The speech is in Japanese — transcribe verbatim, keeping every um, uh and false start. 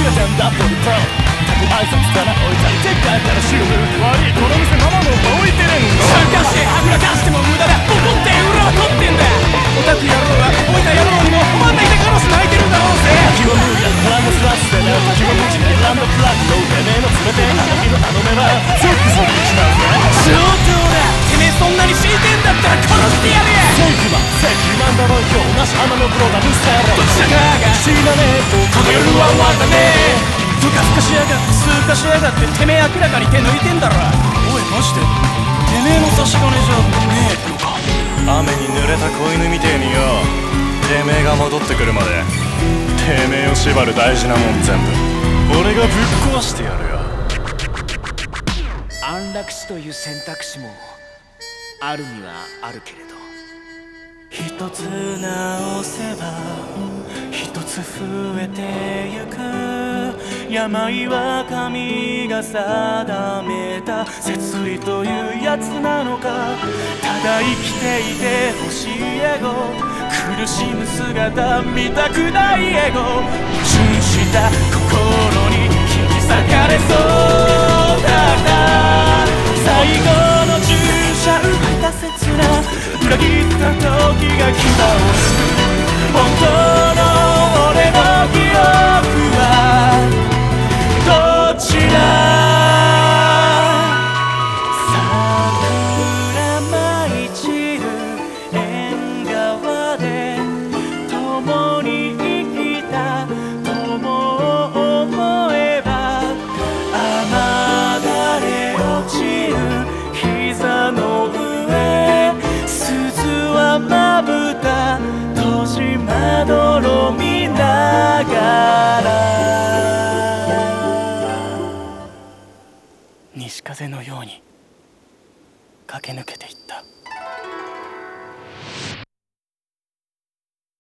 赤ちゃんだってると挨拶から置いたりでっかいからシュール悪いこの店ママの置いてるんだ参加してはぐらかしても無駄だ怒って裏は取ってんだオタク野郎は置いた野郎にも真ん中でカラス泣いてるだろうぜ時は無理だからもスラスでな時は無知でランドプラグのてめえの全てあの日のあの目はゾクゾクしちまうぜ相当だてめえそんなに知りてんだったら殺してやれセイクマンセイクマンだろ今日なし花のプロダムスターどちらかが死なねえとこの夜は終わったねふかふかしやがってすかしやがっててめえ明らかに手抜いてんだろおいマジでてめえの差し金じゃねえのか雨に濡れた子犬みてえによてめえが戻ってくるまでてめえを縛る大事なもん全部俺がぶっ壊してやるよ安楽死という選択肢もあるにはあるけれど一つ直せば一つ増えてゆく病は神が定めた摂理というやつなのかただ生きていてほしいエゴ苦しむ姿見たくないエゴ矛盾した心に引き裂かれそうだった最後の注射打った切な裏切った時が牙をすく本当の俺の記憶はどちら桜舞い散る縁側で共に生きた友を思えば雨だれ落ちる膝の上鈴はまぶた閉じまどろみながら西風のように駆け抜けていった。